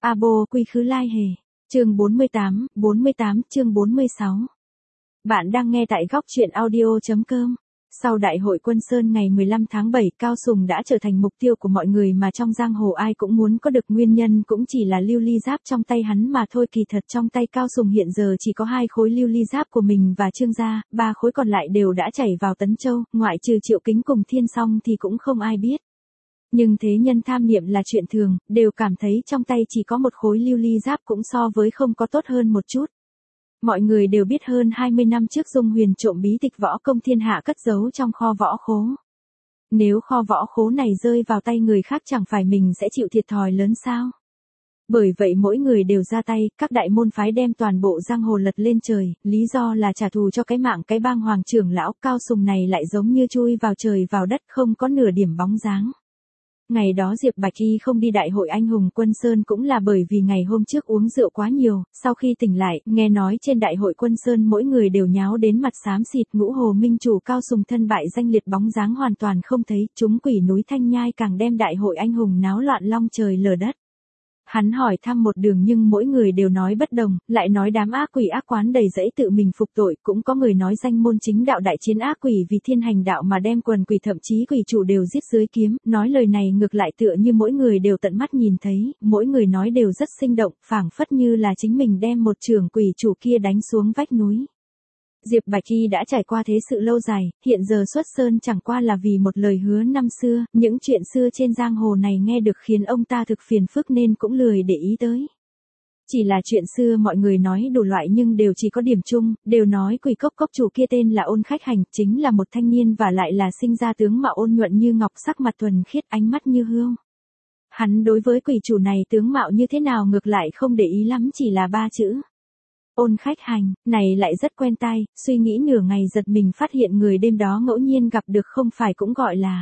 Abo quy khứ lai hề. Chương 48 chương 46. Bạn đang nghe tại góc truyện audio.com. Sau Đại hội Quân Sơn ngày 15 tháng 7, Cao Sùng đã trở thành mục tiêu của mọi người mà trong giang hồ ai cũng muốn có được, nguyên nhân cũng chỉ là lưu ly giáp trong tay hắn mà thôi. Kỳ thật trong tay Cao Sùng hiện giờ chỉ có 2 khối lưu ly giáp của mình và Trương gia, 3 khối còn lại đều đã chảy vào Tấn Châu, ngoại trừ Triệu Kính cùng Thiên Song thì cũng không ai biết. Nhưng thế nhân tham niệm là chuyện thường, đều cảm thấy trong tay chỉ có 1 khối lưu ly giáp cũng so với không có tốt hơn một chút. Mọi người đều biết hơn 20 năm trước Dung Huyền trộm bí tịch võ công thiên hạ cất giấu trong kho võ khố. Nếu kho võ khố này rơi vào tay người khác chẳng phải mình sẽ chịu thiệt thòi lớn sao? Bởi vậy mỗi người đều ra tay, các đại môn phái đem toàn bộ giang hồ lật lên trời, lý do là trả thù cho cái mạng cái bang Hoàng trưởng lão. Cao Sùng này lại giống như chui vào trời vào đất, không có nửa điểm bóng dáng. Ngày đó Diệp Bạch Y không đi Đại hội Anh hùng Quân Sơn cũng là bởi vì ngày hôm trước uống rượu quá nhiều, sau khi tỉnh lại, nghe nói trên Đại hội Quân Sơn mỗi người đều nháo đến mặt xám xịt. Ngũ Hồ Minh chủ Cao Sùng thân bại danh liệt, bóng dáng hoàn toàn không thấy, chúng quỷ núi Thanh Nhai càng đem Đại hội Anh hùng náo loạn long trời lở đất. Hắn hỏi thăm một đường nhưng mỗi người đều nói bất đồng, lại nói đám ác quỷ ác quán đầy rẫy tự mình phục tội, cũng có người nói danh môn chính đạo đại chiến ác quỷ vì thiên hành đạo mà đem quần quỷ thậm chí quỷ chủ đều giết dưới kiếm. Nói lời này ngược lại tựa như mỗi người đều tận mắt nhìn thấy, mỗi người nói đều rất sinh động, phảng phất như là chính mình đem một trưởng quỷ chủ kia đánh xuống vách núi. Diệp Bạch Y đã trải qua thế sự lâu dài, hiện giờ xuất sơn chẳng qua là vì một lời hứa năm xưa, những chuyện xưa trên giang hồ này nghe được khiến ông ta thực phiền phức nên cũng lười để ý tới. Chỉ là chuyện xưa mọi người nói đủ loại nhưng đều chỉ có điểm chung, đều nói quỷ cốc cốc chủ kia tên là Ôn Khách Hành, chính là một thanh niên và lại là sinh ra tướng mạo ôn nhuận như ngọc, sắc mặt thuần khiết, ánh mắt như hương. Hắn đối với quỷ chủ này tướng mạo như thế nào ngược lại không để ý lắm, chỉ là 3 chữ. Ôn Khách Hành, này lại rất quen tai, suy nghĩ nửa ngày giật mình phát hiện người đêm đó ngẫu nhiên gặp được không phải cũng gọi là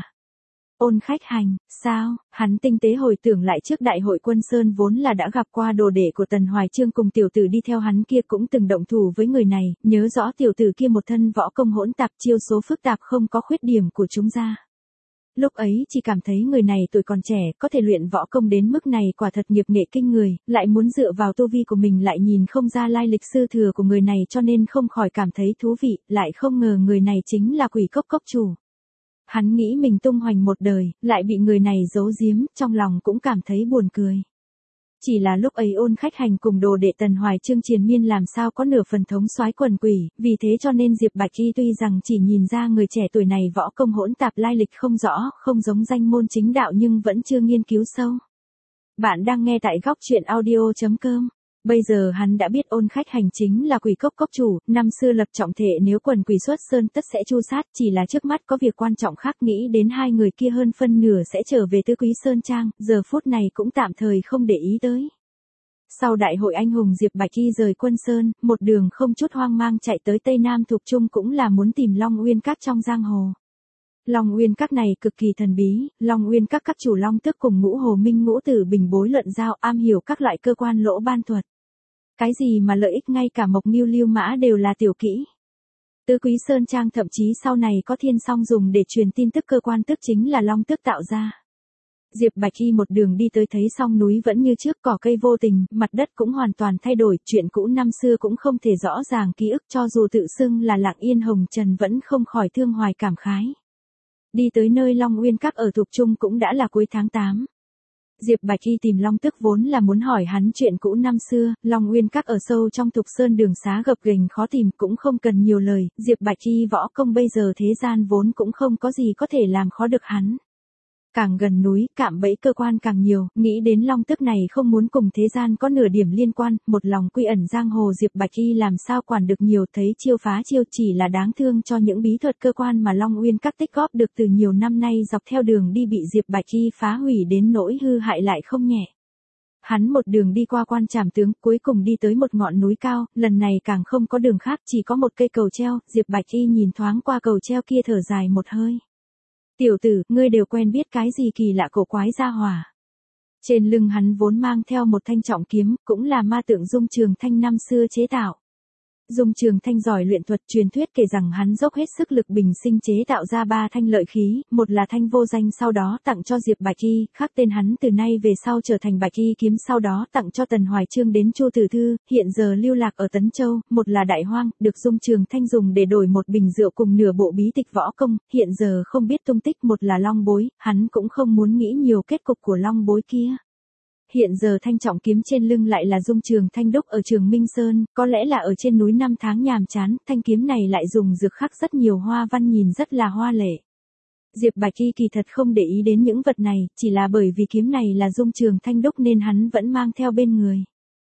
Ôn Khách Hành, sao? Hắn tinh tế hồi tưởng lại trước Đại hội Quân Sơn vốn là đã gặp qua đồ đệ của Tần Hoài Chương cùng tiểu tử đi theo hắn kia cũng từng động thủ với người này, nhớ rõ tiểu tử kia một thân võ công hỗn tạp, chiêu số phức tạp không có khuyết điểm của chúng ra. Lúc ấy chỉ cảm thấy người này tuổi còn trẻ, có thể luyện võ công đến mức này quả thật nghiệp nghệ kinh người, lại muốn dựa vào tu vi của mình lại nhìn không ra lai lịch sư thừa của người này cho nên không khỏi cảm thấy thú vị, lại không ngờ người này chính là quỷ cốc cốc chủ. Hắn nghĩ mình tung hoành một đời, lại bị người này giấu giếm, trong lòng cũng cảm thấy buồn cười. Chỉ là lúc ấy Ôn Khách Hành cùng đồ đệ Tần Hoài Chương triền miên làm sao có nửa phần thống soái quần quỷ, vì thế cho nên Diệp Bạch Y tuy rằng chỉ nhìn ra người trẻ tuổi này võ công hỗn tạp, lai lịch không rõ, không giống danh môn chính đạo nhưng vẫn chưa nghiên cứu sâu. Bạn đang nghe tại góc truyện audio.com. Bây giờ hắn đã biết Ôn Khách Hành chính là quỷ cốc cốc chủ, năm xưa lập trọng thể nếu quần quỷ xuất sơn tất sẽ chu sát, chỉ là trước mắt có việc quan trọng khác, nghĩ đến 2 người kia hơn phân nửa sẽ trở về Tứ Quý Sơn Trang, giờ phút này cũng tạm thời không để ý tới. Sau Đại hội Anh hùng Diệp Bạch Y rời Quân Sơn, một đường không chút hoang mang chạy tới Tây Nam Thục Trung cũng là muốn tìm Long Uyên Các trong giang hồ. Long Uyên Các này cực kỳ thần bí, Long Uyên Các các chủ Long Tước cùng Ngũ Hồ Minh Ngũ Tử Bình bối luận giao, am hiểu các loại cơ quan lỗ ban thuật. Cái gì mà lợi ích ngay cả Mộc Ngưu Lưu Mã đều là tiểu kỹ. Tứ Quý Sơn Trang thậm chí sau này có Thiên Song dùng để truyền tin tức cơ quan tức chính là Long Tước tạo ra. Diệp Bạch Y một đường đi tới thấy song núi vẫn như trước, cỏ cây vô tình, mặt đất cũng hoàn toàn thay đổi, chuyện cũ năm xưa cũng không thể rõ ràng ký ức, cho dù tự xưng là Lạng Yên Hồng Trần vẫn không khỏi thương hoài cảm khái. Đi tới nơi Long Uyên Các ở Thục Trung cũng đã là cuối tháng 8. Diệp Bạch Y tìm Long Tước vốn là muốn hỏi hắn chuyện cũ năm xưa, Long Uyên Các ở sâu trong Thục Sơn, đường xá gập ghềnh khó tìm, cũng không cần nhiều lời, Diệp Bạch Y võ công bây giờ thế gian vốn cũng không có gì có thể làm khó được hắn. Càng gần núi, cạm bẫy cơ quan càng nhiều, nghĩ đến Long Tước này không muốn cùng thế gian có nửa điểm liên quan, một lòng quy ẩn giang hồ Diệp Bạch Y làm sao quản được nhiều, thấy chiêu phá chiêu, chỉ là đáng thương cho những bí thuật cơ quan mà Long Uyên Các tích góp được từ nhiều năm nay dọc theo đường đi bị Diệp Bạch Y phá hủy đến nỗi hư hại lại không nhẹ. Hắn một đường đi qua Quan Trảm Tướng, cuối cùng đi tới một ngọn núi cao, lần này càng không có đường khác, chỉ có một cây cầu treo, Diệp Bạch Y nhìn thoáng qua cầu treo kia thở dài một hơi. Tiểu tử, ngươi đều quen biết cái gì kỳ lạ cổ quái gia hỏa. Trên lưng hắn vốn mang theo một thanh trọng kiếm, cũng là ma tượng Dung Trường Thanh năm xưa chế tạo. Dung Trường Thanh giỏi luyện thuật, truyền thuyết kể rằng hắn dốc hết sức lực bình sinh chế tạo ra 3 thanh lợi khí, một là thanh vô danh sau đó tặng cho Diệp Bạch Y, khác tên hắn từ nay về sau trở thành Bạch Y kiếm sau đó tặng cho Tần Hoài Chương đến Chu Tử Thư, hiện giờ lưu lạc ở Tấn Châu, một là Đại Hoang, được Dung Trường Thanh dùng để đổi một bình rượu cùng nửa bộ bí tịch võ công, hiện giờ không biết tung tích, một là Long Bối, hắn cũng không muốn nghĩ nhiều kết cục của Long Bối kia. Hiện giờ thanh trọng kiếm trên lưng lại là Dung Trường Thanh đúc ở Trường Minh Sơn, có lẽ là ở trên núi năm tháng nhàm chán, thanh kiếm này lại dùng dược khắc rất nhiều hoa văn nhìn rất là hoa lệ. Diệp Bạch Y kỳ thật không để ý đến những vật này, chỉ là bởi vì kiếm này là Dung Trường Thanh đúc nên hắn vẫn mang theo bên người.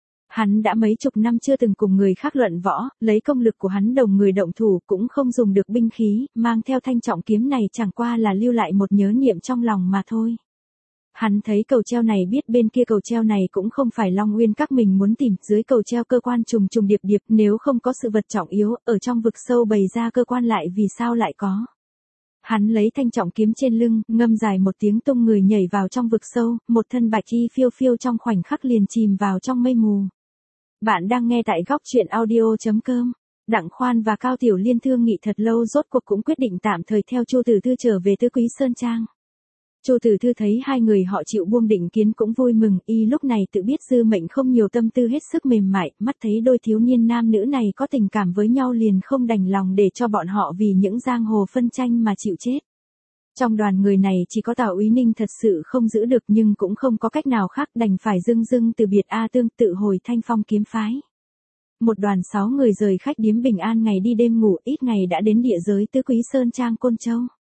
Hắn đã mấy chục năm chưa từng cùng người khác luận võ, lấy công lực của hắn đồng người động thủ cũng không dùng được binh khí, mang theo thanh trọng kiếm này chẳng qua là lưu lại một nhớ niệm trong lòng mà thôi. Hắn thấy cầu treo này biết bên kia cầu treo này cũng không phải Long Uyên các mình muốn tìm, dưới cầu treo cơ quan trùng trùng điệp điệp, nếu không có sự vật trọng yếu, ở trong vực sâu bày ra cơ quan lại vì sao lại có. Hắn lấy thanh trọng kiếm trên lưng, ngâm dài một tiếng tung người nhảy vào trong vực sâu, một thân bạch y phiêu phiêu trong khoảnh khắc liền chìm vào trong mây mù. Bạn đang nghe tại góc truyện audio.com. Đặng Khoan và Cao Tiểu Liên thương nghị thật lâu rốt cuộc cũng quyết định tạm thời theo Chu Tử Thư trở về Tứ Quý Sơn Trang. Chu Tử Thư thấy hai người họ chịu buông định kiến cũng vui mừng, y lúc này tự biết dư mệnh không nhiều tâm tư hết sức mềm mại, mắt thấy đôi thiếu niên nam nữ này có tình cảm với nhau liền không đành lòng để cho bọn họ vì những giang hồ phân tranh mà chịu chết. Trong đoàn người này chỉ có Tào Úy Ninh thật sự không giữ được nhưng cũng không có cách nào khác đành phải dưng dưng từ biệt A Tương tự hồi Thanh Phong kiếm phái. Một đoàn 6 người rời khách điếm Bình An ngày đi đêm ngủ ít ngày đã đến địa giới Tứ Quý Sơn Trang Côn Châu.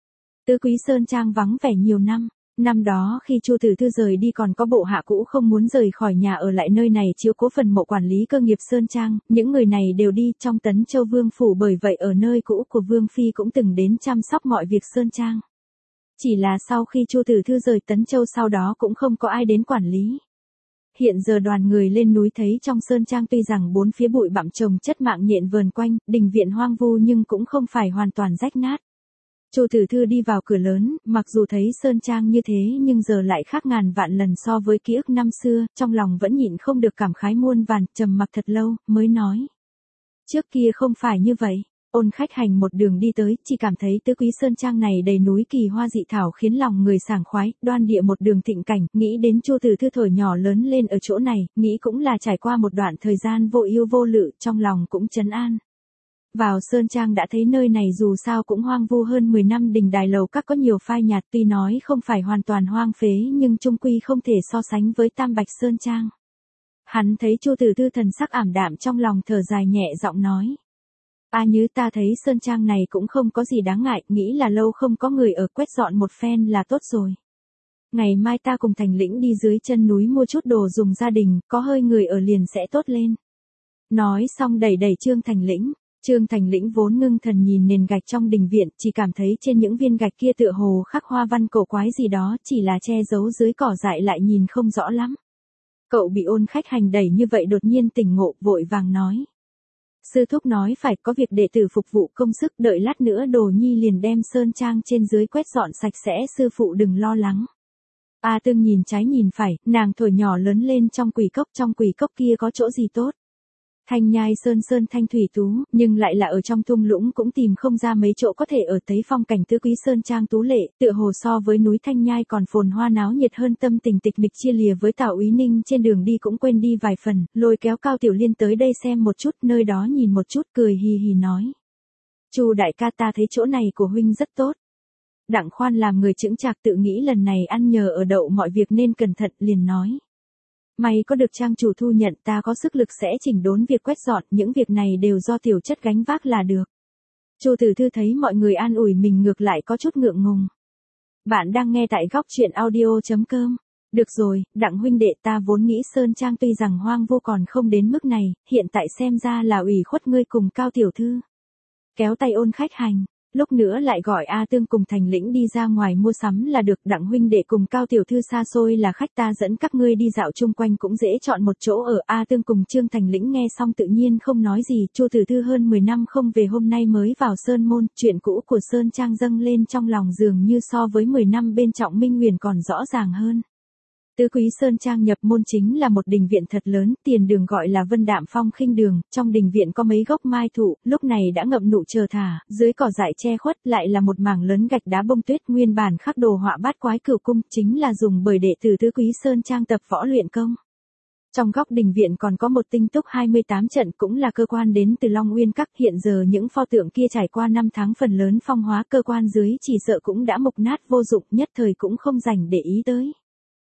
Tứ Quý Sơn Trang vắng vẻ nhiều năm. Năm đó khi Chu Tử Thư rời đi còn có bộ hạ cũ không muốn rời khỏi nhà ở lại nơi này chiếu cố phần mộ quản lý cơ nghiệp Sơn Trang, những người này đều đi trong Tấn Châu Vương Phủ bởi vậy ở nơi cũ của Vương Phi cũng từng đến chăm sóc mọi việc Sơn Trang. Chỉ là sau khi Chu Tử Thư rời Tấn Châu sau đó cũng không có ai đến quản lý. Hiện giờ đoàn người lên núi thấy trong Sơn Trang tuy rằng bốn phía bụi bặm trồng chất mạng nhện vờn quanh, đình viện hoang vu nhưng cũng không phải hoàn toàn rách nát. Chu Tử Thư đi vào cửa lớn, mặc dù thấy Sơn Trang như thế nhưng giờ lại khác ngàn vạn lần so với ký ức năm xưa, trong lòng vẫn nhịn không được cảm khái muôn vàn, trầm mặc thật lâu, mới nói. Trước kia không phải như vậy. Ôn Khách Hành một đường đi tới, chỉ cảm thấy Tứ Quý Sơn Trang này đầy núi kỳ hoa dị thảo khiến lòng người sảng khoái, đoan địa một đường thịnh cảnh, nghĩ đến Chu Tử Thư thổi nhỏ lớn lên ở chỗ này, nghĩ cũng là trải qua một đoạn thời gian vô yêu vô lự, trong lòng cũng trấn an. Vào Sơn Trang đã thấy nơi này dù sao cũng hoang vu hơn 10 năm đình đài lầu các có nhiều phai nhạt tuy nói không phải hoàn toàn hoang phế nhưng chung quy không thể so sánh với Tam Bạch Sơn Trang. Hắn thấy Chu Tử Thư thần sắc ảm đạm trong lòng thở dài nhẹ giọng nói. A Nhứ ta thấy Sơn Trang này cũng không có gì đáng ngại, nghĩ là lâu không có người ở quét dọn một phen là tốt rồi. Ngày mai ta cùng Thành Lĩnh đi dưới chân núi mua chút đồ dùng gia đình, có hơi người ở liền sẽ tốt lên. Nói xong đẩy Trương Thành Lĩnh. Trương Thành Lĩnh vốn ngưng thần nhìn nền gạch trong đình viện, chỉ cảm thấy trên những viên gạch kia tựa hồ khắc hoa văn cổ quái gì đó, chỉ là che giấu dưới cỏ dại lại nhìn không rõ lắm. Cậu bị Ôn Khách Hành đẩy như vậy đột nhiên tỉnh ngộ, vội vàng nói. Sư thúc nói phải có việc đệ tử phục vụ công sức, đợi lát nữa Đồ Nhi liền đem Sơn Trang trên dưới quét dọn sạch sẽ, sư phụ đừng lo lắng. A Tương nhìn trái nhìn phải, nàng thổi nhỏ lớn lên trong quỷ cốc kia có chỗ gì tốt. Thanh nhai sơn thanh thủy tú, nhưng lại là ở trong thung lũng cũng tìm không ra mấy chỗ có thể ở thấy phong cảnh Tứ Quý Sơn Trang tú lệ, tựa hồ so với núi Thanh Nhai còn phồn hoa náo nhiệt hơn tâm tình tịch mịch chia lìa với Tào Úy Ninh trên đường đi cũng quên đi vài phần, lôi kéo Cao Tiểu Liên tới đây xem một chút, nơi đó nhìn một chút cười hì hì nói. Chu đại ca ta thấy chỗ này của huynh rất tốt. Đặng Khoan làm người chững chạc tự nghĩ lần này ăn nhờ ở đậu mọi việc nên cẩn thận liền nói. May có được trang chủ thu nhận ta có sức lực sẽ chỉnh đốn việc quét dọn, những việc này đều do tiểu chất gánh vác là được. Chu Tử Thư thấy mọi người an ủi mình ngược lại có chút ngượng ngùng. Bạn đang nghe tại góc truyện audio.com. Được rồi, Đặng huynh đệ ta vốn nghĩ Sơn Trang tuy rằng hoang vô còn không đến mức này, hiện tại xem ra là ủy khuất ngươi cùng Cao tiểu thư. Kéo tay Ôn Khách Hành. Lúc nữa lại gọi A Tương cùng Thành Lĩnh đi ra ngoài mua sắm là được, Đặng huynh đệ cùng Cao tiểu thư xa xôi là khách ta dẫn các ngươi đi dạo chung quanh cũng dễ chọn một chỗ ở. A Tương cùng Trương Thành Lĩnh nghe xong tự nhiên không nói gì, Chu Tử Thư hơn 10 năm không về hôm nay mới vào Sơn Môn, chuyện cũ của Sơn Trang dâng lên trong lòng dường như so với 10 năm bên Trọng Minh Huyền còn rõ ràng hơn. Tứ Quý Sơn Trang nhập môn chính là một đình viện thật lớn, tiền đường gọi là Vân Đạm Phong Khinh Đường, trong đình viện có mấy gốc mai thụ, lúc này đã ngậm nụ chờ thả, dưới cỏ dại che khuất lại là một mảng lớn gạch đá bông tuyết nguyên bản khắc đồ họa bát quái cửu cung, chính là dùng bởi đệ tử Tứ Quý Sơn Trang tập võ luyện công. Trong góc đình viện còn có một tinh túc 28 trận cũng là cơ quan đến từ Long Uyên Các, hiện giờ những pho tượng kia trải qua 5 tháng phần lớn phong hóa, cơ quan dưới chỉ sợ cũng đã mục nát vô dụng, nhất thời cũng không dành để ý tới.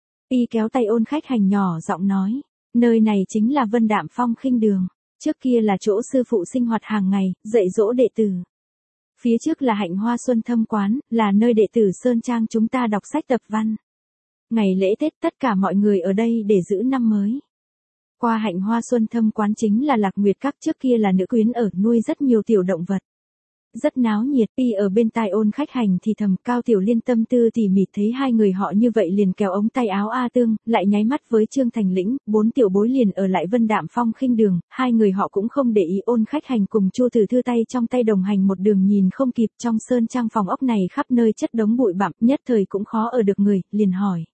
Y kéo tay Ôn Khách Hành nhỏ giọng nói, nơi này chính là Vân Đạm Phong Khinh Đường, trước kia là chỗ sư phụ sinh hoạt hàng ngày, dạy dỗ đệ tử. Phía trước là Hạnh Hoa Xuân Thâm Quán, là nơi đệ tử Sơn Trang chúng ta đọc sách tập văn. Ngày lễ Tết tất cả mọi người ở đây để giữ năm mới. Qua Hạnh Hoa Xuân Thâm Quán chính là Lạc Nguyệt Các, trước kia là nữ quyến ở, nuôi rất nhiều tiểu động vật. Rất náo nhiệt. Y ở bên tai Ôn Khách Hành thì thầm, Cao Tiểu Liên tâm tư tỉ mỉ thấy hai người họ như vậy liền kéo ống tay áo A Tương, lại nháy mắt với Trương Thành Lĩnh, 4 tiểu bối liền ở lại Vân Đạm Phong Khinh Đường, hai người họ cũng không để ý. Ôn Khách Hành cùng Chu Tử Thư tay trong tay đồng hành một đường nhìn không kịp, trong sơn trang phòng ốc này khắp nơi chất đống bụi bặm, nhất thời cũng khó ở được người, liền hỏi.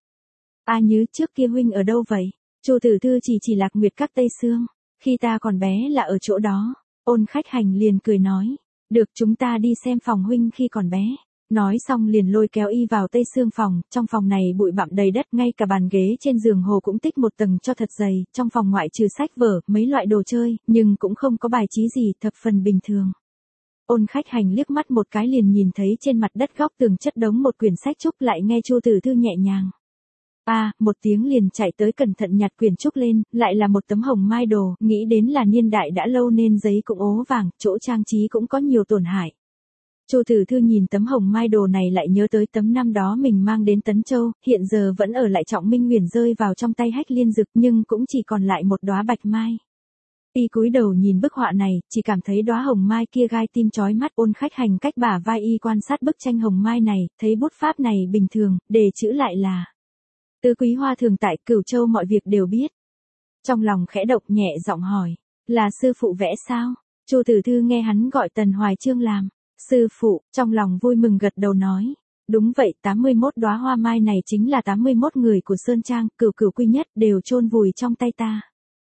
A Nhứ, trước kia huynh ở đâu vậy? Chu Tử Thư chỉ Lạc Nguyệt Các Tây Sương, khi ta còn bé là ở chỗ đó. Ôn Khách Hành liền cười nói. Được, chúng ta đi xem phòng huynh khi còn bé. Nói xong liền lôi kéo Y vào Tây Sương phòng, trong phòng này bụi bặm đầy đất, ngay cả bàn ghế trên giường hồ cũng tích một tầng cho thật dày, trong phòng ngoại trừ sách vở, mấy loại đồ chơi, nhưng cũng không có bài trí gì, thập phần bình thường. Ôn Khách Hành liếc mắt một cái liền nhìn thấy trên mặt đất góc tường chất đống một quyển sách trúc, lại nghe Chu Tử Thư nhẹ nhàng. Một tiếng liền chạy tới cẩn thận nhặt quyển trúc lên, lại là một tấm hồng mai đồ, nghĩ đến là niên đại đã lâu nên giấy cũng ố vàng, chỗ trang trí cũng có nhiều tổn hại. Chu Tử Thư nhìn tấm hồng mai đồ này lại nhớ tới tấm năm đó mình mang đến Tấn Châu, hiện giờ vẫn ở lại Trọng Minh Huyền, rơi vào trong tay Hách Liên Dực, nhưng cũng chỉ còn lại một đóa bạch mai. Y cúi đầu nhìn bức họa này, chỉ cảm thấy đóa hồng mai kia gai tim chói mắt. Ôn Khách Hành cách bả vai Y quan sát bức tranh hồng mai này, thấy bút pháp này bình thường, đề chữ lại là Tứ Quý Hoa thường tại Cửu Châu, mọi việc đều biết. Trong lòng khẽ động, nhẹ giọng hỏi, là sư phụ vẽ sao? Chu Tử Thư nghe hắn gọi Tần Hoài Chương làm sư phụ, trong lòng vui mừng gật đầu nói, đúng vậy, 81 đóa hoa mai này chính là 81 người của Sơn Trang, cửu cửu quy nhất, đều chôn vùi trong tay ta.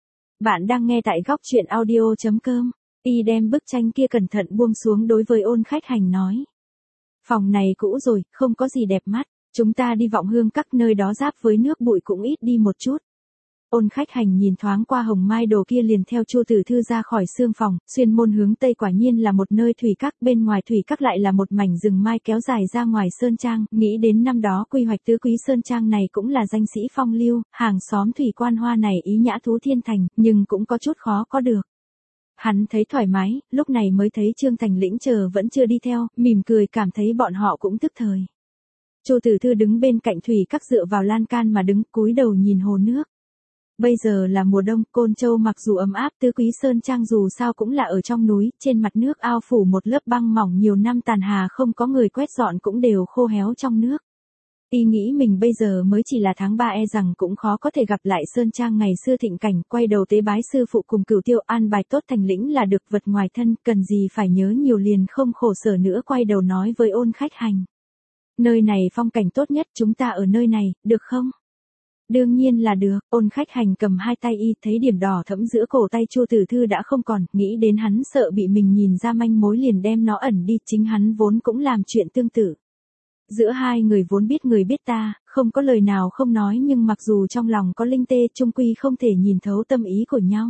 Bạn đang nghe tại góc truyện audio.com. Y đem bức tranh kia cẩn thận buông xuống, đối với Ôn Khách Hành nói, phòng này cũ rồi, không có gì đẹp mắt. Chúng ta đi Vọng Hương Các, nơi đó giáp với nước bụi cũng ít đi một chút. Ôn Khách Hành nhìn thoáng qua hồng mai đồ kia liền theo Chu Tử Thư ra khỏi sương phòng, xuyên môn hướng tây, quả nhiên là một nơi thủy các, bên ngoài thủy các lại là một mảnh rừng mai kéo dài ra ngoài sơn trang, nghĩ đến năm đó quy hoạch Tứ Quý Sơn Trang này cũng là danh sĩ phong lưu, hàng xóm thủy quan hoa này ý nhã thú thiên thành, nhưng cũng có chút khó có được. Hắn thấy thoải mái, lúc này mới thấy Trương Thành Lĩnh chờ vẫn chưa đi theo, mỉm cười cảm thấy bọn họ cũng tức thời. Chu Tử Thư đứng bên cạnh thủy các dựa vào lan can mà đứng, cúi đầu nhìn hồ nước. Bây giờ là mùa đông, Côn Châu mặc dù ấm áp, Tứ Quý Sơn Trang dù sao cũng là ở trong núi, trên mặt nước ao phủ một lớp băng mỏng, nhiều năm tàn hà không có người quét dọn cũng đều khô héo trong nước. Y nghĩ mình bây giờ mới chỉ là tháng 3, e rằng cũng khó có thể gặp lại Sơn Trang ngày xưa thịnh cảnh, quay đầu tế bái sư phụ cùng Cửu Tiêu, an bài tốt Thành Lĩnh là được, vật ngoài thân, cần gì phải nhớ nhiều, liền không khổ sở nữa, quay đầu nói với Ôn Khách Hành. Nơi này phong cảnh tốt nhất, chúng ta ở nơi này, được không? Đương nhiên là được. Ôn Khách Hành cầm hai tay Y, thấy điểm đỏ thẫm giữa cổ tay Chu Tử Thư đã không còn, nghĩ đến hắn sợ bị mình nhìn ra manh mối liền đem nó ẩn đi, chính hắn vốn cũng làm chuyện tương tự. Giữa hai người vốn biết người biết ta, không có lời nào không nói, nhưng mặc dù trong lòng có linh tê, chung quy không thể nhìn thấu tâm ý của nhau.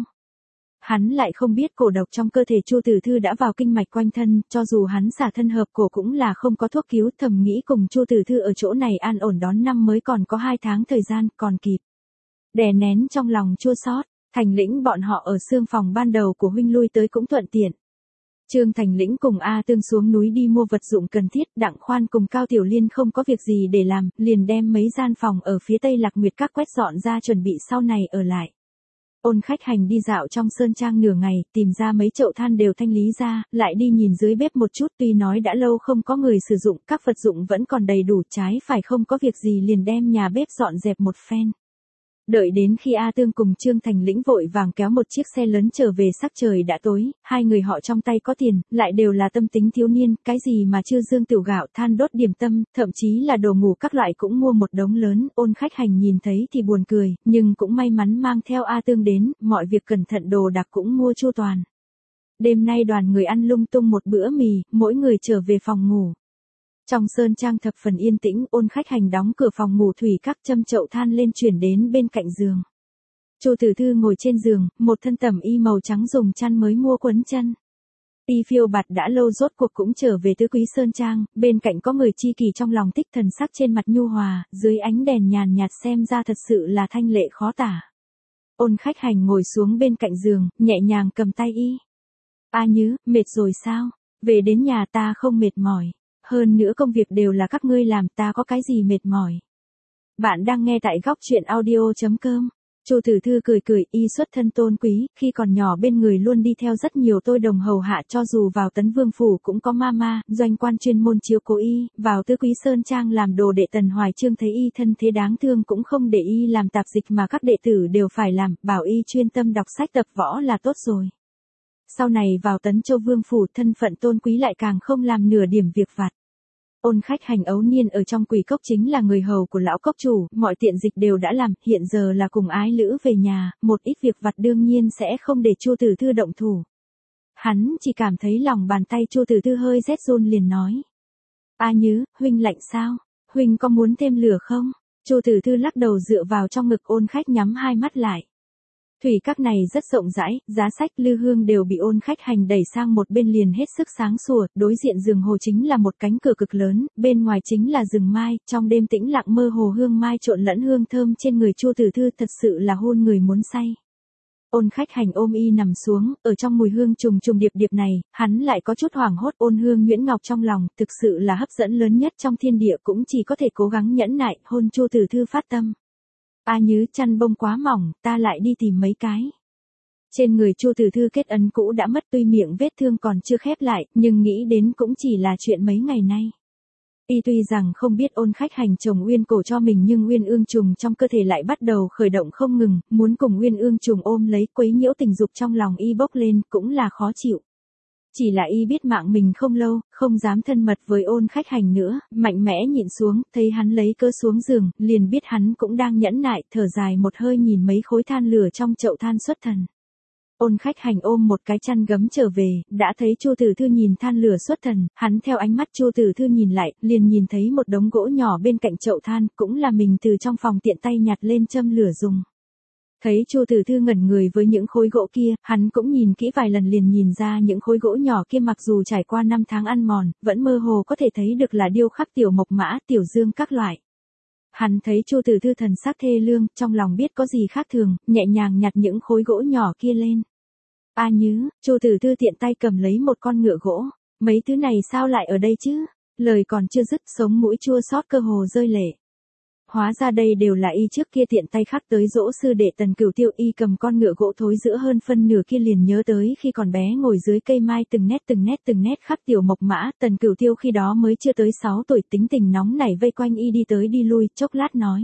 Hắn lại không biết cổ độc trong cơ thể Chu Tử Thư đã vào kinh mạch quanh thân, cho dù hắn xả thân hợp cổ cũng là không có thuốc cứu, thầm nghĩ cùng Chu Tử Thư ở chỗ này an ổn đón năm mới còn có 2 tháng thời gian, còn kịp. Đè nén trong lòng chua xót, Thành Lĩnh bọn họ ở sương phòng ban đầu của huynh lui tới cũng thuận tiện. Trương Thành Lĩnh cùng A Tương xuống núi đi mua vật dụng cần thiết, Đặng Khoan cùng Cao Tiểu Liên không có việc gì để làm, liền đem mấy gian phòng ở phía tây Lạc Nguyệt Các quét dọn ra chuẩn bị sau này ở lại. Ôn Khách Hành đi dạo trong sơn trang nửa ngày, tìm ra mấy chậu than đều thanh lý ra, lại đi nhìn dưới bếp một chút, tuy nói đã lâu không có người sử dụng, các vật dụng vẫn còn đầy đủ, trái phải không có việc gì liền đem nhà bếp dọn dẹp một phen. Đợi đến khi A Tương cùng Trương Thành Lĩnh vội vàng kéo một chiếc xe lớn trở về sắc trời đã tối, hai người họ trong tay có tiền, lại đều là tâm tính thiếu niên, cái gì mà chưa dương tiểu gạo than đốt điểm tâm, thậm chí là đồ ngủ các loại cũng mua một đống lớn, Ôn Khách Hành nhìn thấy thì buồn cười, nhưng cũng may mắn mang theo A Tương đến, mọi việc cẩn thận đồ đạc cũng mua chu toàn. Đêm nay đoàn người ăn lung tung một bữa mì, mỗi người trở về phòng ngủ. Trong sơn trang thập phần yên tĩnh, Ôn Khách Hành đóng cửa phòng ngủ thủy các châm chậu than lên chuyển đến bên cạnh giường. Chu Tử Thư ngồi trên giường, một thân tẩm y màu trắng dùng chăn mới mua quấn chân. Y phiêu bạt đã lâu rốt cuộc cũng trở về Tứ Quý Sơn Trang, bên cạnh có người chi kỷ trong lòng thích, thần sắc trên mặt nhu hòa, dưới ánh đèn nhàn nhạt xem ra thật sự là thanh lệ khó tả. Ôn Khách Hành ngồi xuống bên cạnh giường, nhẹ nhàng cầm tay y. A Nhứ, mệt rồi sao? Về đến nhà ta không mệt mỏi. Hơn nữa công việc đều là các ngươi làm, ta có cái gì mệt mỏi. Bạn đang nghe tại góc truyện audio.com. Chu Tử Thư cười cười, y xuất thân tôn quý, khi còn nhỏ bên người luôn đi theo rất nhiều tôi đồng hầu hạ, cho dù vào Tấn Vương phủ cũng có mama, doanh quan chuyên môn chiếu cố y, vào Tứ Quý Sơn Trang làm đồ đệ Tần Hoài Chương thấy y thân thế đáng thương cũng không để y làm tạp dịch mà các đệ tử đều phải làm, bảo y chuyên tâm đọc sách tập võ là tốt rồi. Sau này vào Tấn Châu Vương phủ, thân phận tôn quý lại càng không làm nửa điểm việc vặt. Ôn Khách Hành ấu niên ở trong Quỷ Cốc chính là người hầu của lão cốc chủ, mọi tiện dịch đều đã làm, hiện giờ là cùng ái lữ về nhà, một ít việc vặt đương nhiên sẽ không để Chu Tử Thư động thủ. Hắn chỉ cảm thấy lòng bàn tay Chu Tử Thư hơi rét run liền nói. A Nhứ, huynh lạnh sao? Huynh có muốn thêm lửa không? Chu Tử Thư lắc đầu dựa vào trong ngực Ôn Khách nhắm hai mắt lại. Thủy các này rất rộng rãi, giá sách lư hương đều bị Ôn Khách Hành đẩy sang một bên liền hết sức sáng sủa, đối diện giường hồ chính là một cánh cửa cực lớn, bên ngoài chính là rừng mai, trong đêm tĩnh lặng mơ hồ hương mai trộn lẫn hương thơm trên người Chu Tử Thư thật sự là hôn người muốn say. Ôn Khách Hành ôm y nằm xuống, ở trong mùi hương trùng trùng điệp điệp này, hắn lại có chút hoảng hốt, Ôn Hương nhuyễn ngọc trong lòng, thực sự là hấp dẫn lớn nhất trong thiên địa, cũng chỉ có thể cố gắng nhẫn nại, hôn Chu Tử Thư phát tâm. A Nhứ, chăn bông quá mỏng, ta lại đi tìm mấy cái. Trên người Chu Tử Thư kết ấn cũ đã mất, tuy miệng vết thương còn chưa khép lại, nhưng nghĩ đến cũng chỉ là chuyện mấy ngày nay. Y tuy rằng không biết Ôn Khách Hành trồng uyên cổ cho mình, nhưng uyên ương trùng trong cơ thể lại bắt đầu khởi động không ngừng, muốn cùng uyên ương trùng ôm lấy, quấy nhiễu tình dục trong lòng y bốc lên, cũng là khó chịu. Chỉ là y biết mạng mình không lâu, không dám thân mật với Ôn Khách Hành nữa, mạnh mẽ nhịn xuống, thấy hắn lấy cớ xuống giường, liền biết hắn cũng đang nhẫn nại, thở dài một hơi nhìn mấy khối than lửa trong chậu than xuất thần. Ôn Khách Hành ôm một cái chăn gấm trở về, đã thấy Chu Tử Thư nhìn than lửa xuất thần, hắn theo ánh mắt Chu Tử Thư nhìn lại, liền nhìn thấy một đống gỗ nhỏ bên cạnh chậu than, cũng là mình từ trong phòng tiện tay nhặt lên châm lửa dùng. Thấy Chu Tử Thư ngẩn người với những khối gỗ kia, hắn cũng nhìn kỹ vài lần liền nhìn ra những khối gỗ nhỏ kia mặc dù trải qua 5 tháng ăn mòn, vẫn mơ hồ có thể thấy được là điêu khắc tiểu mộc mã, tiểu dương các loại. Hắn thấy Chu Tử Thư thần sắc thê lương, trong lòng biết có gì khác thường, nhẹ nhàng nhặt những khối gỗ nhỏ kia lên. A Nhứ, Chu Tử Thư tiện tay cầm lấy một con ngựa gỗ, mấy thứ này sao lại ở đây chứ? Lời còn chưa dứt, sống mũi chua xót cơ hồ rơi lệ. Hóa ra đây đều là y trước kia tiện tay khắc tới dỗ sư đệ Tần Cửu Tiêu, y cầm con ngựa gỗ thối giữa hơn phân nửa kia liền nhớ tới khi còn bé ngồi dưới cây mai từng nét khắc tiểu mộc mã, Tần Cửu Tiêu khi đó mới chưa tới 6 tuổi, tính tình nóng nảy vây quanh y đi tới đi lui, chốc lát nói.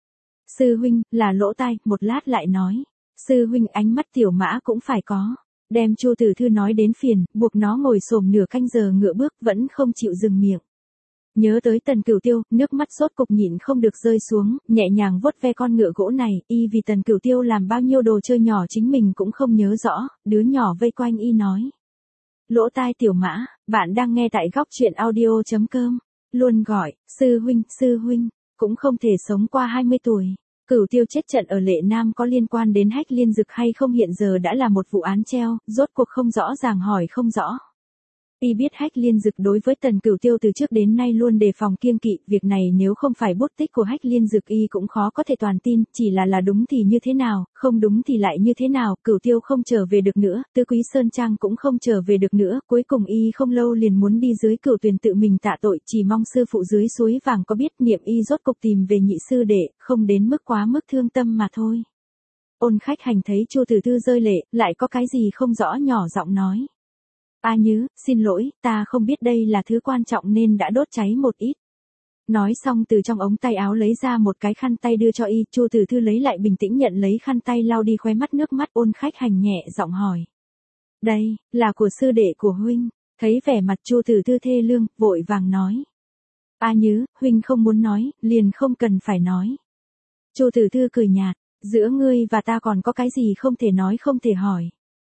Sư huynh, là lỗ tai, một lát lại nói. Sư huynh, ánh mắt tiểu mã cũng phải có. Đem Chu Tử Thư nói đến phiền, buộc nó ngồi xổm nửa canh giờ ngựa bước vẫn không chịu dừng miệng. Nhớ tới Tần Cửu Tiêu, nước mắt sốt cục nhịn không được rơi xuống, nhẹ nhàng vuốt ve con ngựa gỗ này, y vì Tần Cửu Tiêu làm bao nhiêu đồ chơi nhỏ chính mình cũng không nhớ rõ, đứa nhỏ vây quanh y nói. Lỗ tai tiểu mã, bạn đang nghe tại góc truyện audio.com, luôn gọi, sư huynh, cũng không thể sống qua 20 tuổi. Cửu Tiêu chết trận ở Lệ Nam có liên quan đến Hách Liên Dực hay không hiện giờ đã là một vụ án treo, rốt cuộc không rõ ràng hỏi không rõ. Y biết Hách Liên Dực đối với Tần Cửu Tiêu từ trước đến nay luôn đề phòng kiêng kỵ, việc này nếu không phải bút tích của Hách Liên Dực y cũng khó có thể toàn tin, chỉ là đúng thì như thế nào, không đúng thì lại như thế nào, Cửu Tiêu không trở về được nữa, Tứ Quý Sơn Trang cũng không trở về được nữa, cuối cùng y không lâu liền muốn đi dưới Cửu Tuyền tự mình tạ tội, chỉ mong sư phụ dưới suối vàng có biết, niệm y rốt cục tìm về nhị sư đệ, không đến mức quá mức thương tâm mà thôi. Ôn Khách Hành thấy Chu Tử Thư rơi lệ, lại có cái gì không rõ nhỏ giọng nói. A Nhứ, xin lỗi, ta không biết đây là thứ quan trọng nên đã đốt cháy một ít. Nói xong từ trong ống tay áo lấy ra một cái khăn tay đưa cho y, Chu Tử Thư lấy lại bình tĩnh nhận lấy khăn tay lau đi khóe mắt nước mắt. Ôn Khách Hành nhẹ giọng hỏi. Đây, là của sư đệ của huynh. Thấy vẻ mặt Chu Tử Thư thê lương, vội vàng nói. A Nhứ, huynh không muốn nói, liền không cần phải nói. Chu Tử Thư cười nhạt, giữa ngươi và ta còn có cái gì không thể nói không thể hỏi.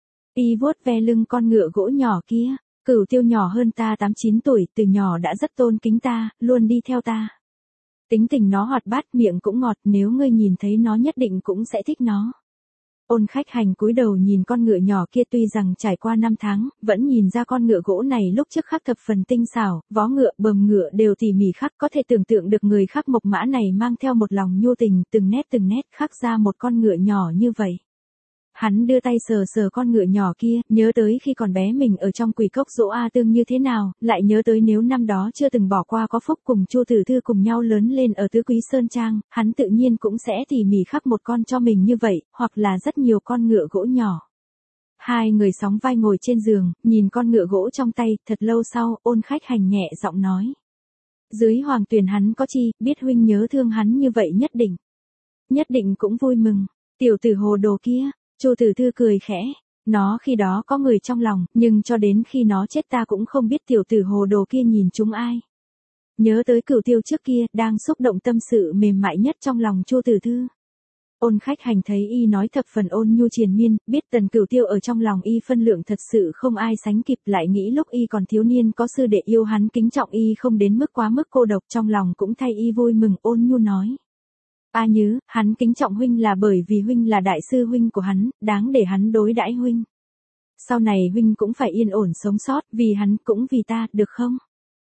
Y vuốt ve lưng con ngựa gỗ nhỏ kia, Cửu Tiêu nhỏ hơn ta 8-9 tuổi, từ nhỏ đã rất tôn kính ta, luôn đi theo ta. Tính tình nó hoạt bát, miệng cũng ngọt, nếu ngươi nhìn thấy nó nhất định cũng sẽ thích nó. Ôn Khách Hành cúi đầu nhìn con ngựa nhỏ kia, tuy rằng trải qua 5 tháng, vẫn nhìn ra con ngựa gỗ này lúc trước khắc thập phần tinh xảo, vó ngựa, bờm ngựa đều tỉ mỉ khắc, có thể tưởng tượng được người khắc mộc mã này mang theo một lòng nhu tình, từng nét khắc ra một con ngựa nhỏ như vậy. Hắn đưa tay sờ sờ con ngựa nhỏ kia, nhớ tới khi còn bé mình ở trong Quỷ Cốc dỗ A Tương như thế nào, lại nhớ tới nếu năm đó chưa từng bỏ qua có phúc cùng Chu Tử Thư cùng nhau lớn lên ở Tứ Quý Sơn Trang, hắn tự nhiên cũng sẽ tỉ mỉ khắc một con cho mình như vậy, hoặc là rất nhiều con ngựa gỗ nhỏ. Hai người sóng vai ngồi trên giường, nhìn con ngựa gỗ trong tay, thật lâu sau, Ôn Khách Hành nhẹ giọng nói. Dưới hoàng tuyền hắn có chi, biết huynh nhớ thương hắn như vậy nhất định cũng vui mừng. Tiểu tử hồ đồ kia. Chu Tử Thư cười khẽ, nó khi đó có người trong lòng, nhưng cho đến khi nó chết ta cũng không biết tiểu tử hồ đồ kia nhìn chúng ai. Nhớ tới Cửu Tiêu trước kia, đang xúc động tâm sự mềm mại nhất trong lòng Chu Tử Thư. Ôn Khách Hành thấy y nói thập phần ôn nhu triền miên, biết Tần Cửu Tiêu ở trong lòng y phân lượng thật sự không ai sánh kịp, lại nghĩ lúc y còn thiếu niên có sư đệ yêu hắn kính trọng y không đến mức quá mức cô độc, trong lòng cũng thay y vui mừng, ôn nhu nói. A Nhứ, hắn kính trọng huynh là bởi vì huynh là đại sư huynh của hắn, đáng để hắn đối đãi huynh. Sau này huynh cũng phải yên ổn sống sót, vì hắn cũng vì ta, được không?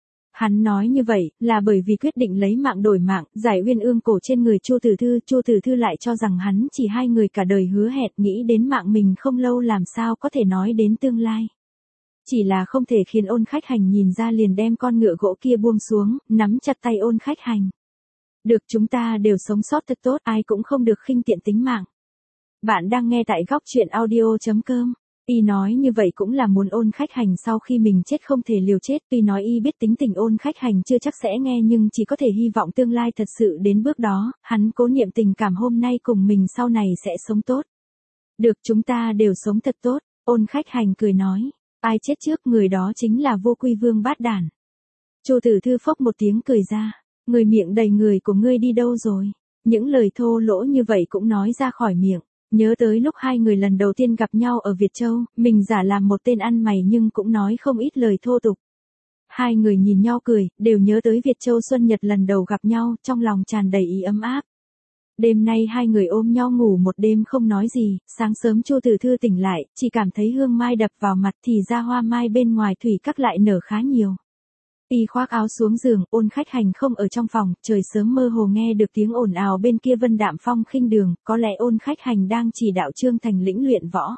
Hắn nói như vậy, là bởi vì quyết định lấy mạng đổi mạng, giải uyên ương cổ trên người Chu Tử Thư lại cho rằng hắn chỉ hai người cả đời hứa hẹn, nghĩ đến mạng mình không lâu làm sao có thể nói đến tương lai. Chỉ là không thể khiến Ôn Khách Hành nhìn ra, liền đem con ngựa gỗ kia buông xuống, nắm chặt tay Ôn Khách Hành. Được, chúng ta đều sống sót thật tốt, ai cũng không được khinh tiện tính mạng. Bạn đang nghe tại góc truyện audio.com. Y nói như vậy cũng là muốn Ôn Khách Hành sau khi mình chết không thể liều chết, tuy nói y biết tính tình Ôn Khách Hành chưa chắc sẽ nghe, nhưng chỉ có thể hy vọng tương lai thật sự đến bước đó, hắn cố niệm tình cảm hôm nay cùng mình sau này sẽ sống tốt. Được, chúng ta đều sống thật tốt, Ôn Khách Hành cười nói, ai chết trước người đó chính là Vô Quy Vương bát đản. Chu Tử Thư phốc một tiếng cười ra. Người miệng đầy người của ngươi đi đâu rồi? Những lời thô lỗ như vậy cũng nói ra khỏi miệng. Nhớ tới lúc hai người lần đầu tiên gặp nhau ở Việt Châu, mình giả làm một tên ăn mày nhưng cũng nói không ít lời thô tục. Hai người nhìn nhau cười, đều nhớ tới Việt Châu Xuân Nhật lần đầu gặp nhau, trong lòng tràn đầy ý ấm áp. Đêm nay hai người ôm nhau ngủ một đêm không nói gì, sáng sớm Chu Tử Thư tỉnh lại, chỉ cảm thấy hương mai đập vào mặt thì ra hoa mai bên ngoài thủy các lại nở khá nhiều. Y khoác áo xuống giường, Ôn Khách Hành không ở trong phòng, trời sớm mơ hồ nghe được tiếng ồn ào bên kia Vân Đạm Phong khinh đường, có lẽ Ôn Khách Hành đang chỉ đạo Trương Thành Lĩnh luyện võ.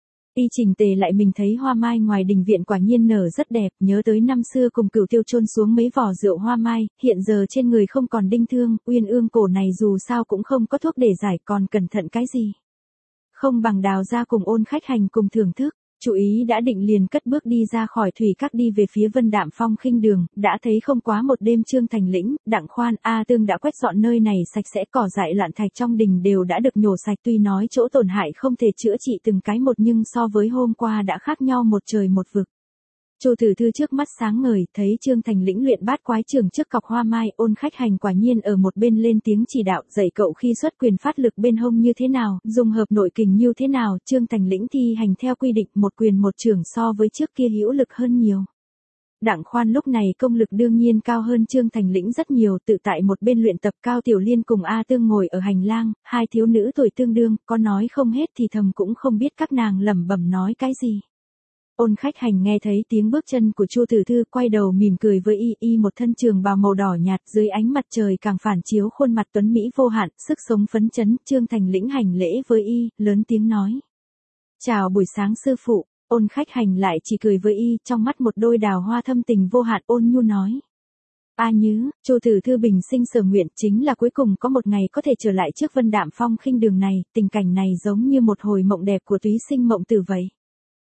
Y chỉnh tề lại mình thấy hoa mai ngoài đình viện quả nhiên nở rất đẹp, nhớ tới năm xưa cùng Cửu Tiêu chôn xuống mấy vỏ rượu hoa mai, hiện giờ trên người không còn đinh thương, uyên ương cổ này dù sao cũng không có thuốc để giải, còn cẩn thận cái gì. Không bằng đào ra cùng Ôn Khách Hành cùng thưởng thức. Chú ý đã định liền cất bước đi ra khỏi thủy các đi về phía Vân Đạm Phong khinh đường, đã thấy không quá một đêm Trương Thành Lĩnh, Đặng Khoan, A Tương đã quét dọn nơi này sạch sẽ, cỏ dại loạn thạch trong đình đều đã được nhổ sạch, tuy nói chỗ tổn hại không thể chữa trị từng cái một nhưng so với hôm qua đã khác nhau một trời một vực. Chu Tử Thư trước mắt sáng ngời, thấy Trương Thành Lĩnh luyện bát quái trưởng trước cọc hoa mai, Ôn Khách Hành quả nhiên ở một bên lên tiếng chỉ đạo, dạy cậu khi xuất quyền phát lực bên hông như thế nào, dùng hợp nội kình như thế nào, Trương Thành Lĩnh thi hành theo quy định, một quyền một chưởng so với trước kia hữu lực hơn nhiều. Đặng Khoan lúc này công lực đương nhiên cao hơn Trương Thành Lĩnh rất nhiều, tự tại một bên luyện tập. Cao Tiểu Liên cùng A Tương ngồi ở hành lang, hai thiếu nữ tuổi tương đương, có nói không hết thì thầm cũng không biết các nàng lẩm bẩm nói cái gì. Ôn Khách Hành nghe thấy tiếng bước chân của Chu Tử Thư, quay đầu mỉm cười với y, một thân trường bào màu đỏ nhạt, dưới ánh mặt trời càng phản chiếu khuôn mặt tuấn mỹ vô hạn, sức sống phấn chấn. Trương Thành Lĩnh hành lễ với y, lớn tiếng nói: "Chào buổi sáng sư phụ." Ôn Khách Hành lại chỉ cười với y, trong mắt một đôi đào hoa thâm tình vô hạn, ôn nhu nói: "A Nhứ, Chu Tử Thư bình sinh sở nguyện chính là cuối cùng có một ngày có thể trở lại trước Vân Đạm Phong khinh đường này, tình cảnh này giống như một hồi mộng đẹp của túy sinh mộng tử vậy."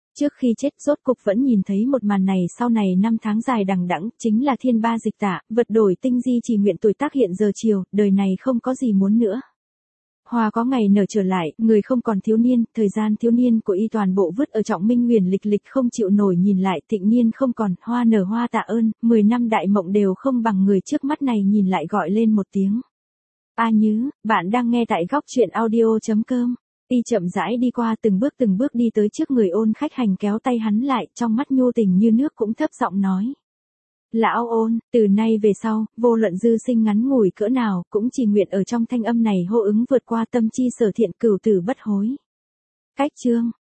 Trước khi chết rốt cục vẫn nhìn thấy một màn này, sau này năm tháng dài đằng đẵng, chính là thiên ba dịch tả, vật đổi tinh di chỉ nguyện tuổi tác hiện giờ chiều, đời này không có gì muốn nữa. Hoa có ngày nở trở lại, người không còn thiếu niên, thời gian thiếu niên của y toàn bộ vứt ở Trọng Minh Nguyền lịch lịch không chịu nổi, nhìn lại thịnh niên không còn, hoa nở hoa tạ ơn, 10 năm đại mộng đều không bằng người trước mắt này nhìn lại gọi lên một tiếng. A Nhứ, bạn đang nghe tại góc truyện audio.com. Y chậm rãi đi qua từng bước đi tới trước người Ôn Khách Hành, kéo tay hắn lại, trong mắt nhu tình như nước cũng thấp giọng nói. Lão Ôn, từ nay về sau, vô luận dư sinh ngắn ngủi cỡ nào, cũng chỉ nguyện ở trong thanh âm này hô ứng vượt qua tâm chi sở thiện, cửu tử bất hối. Cách chương.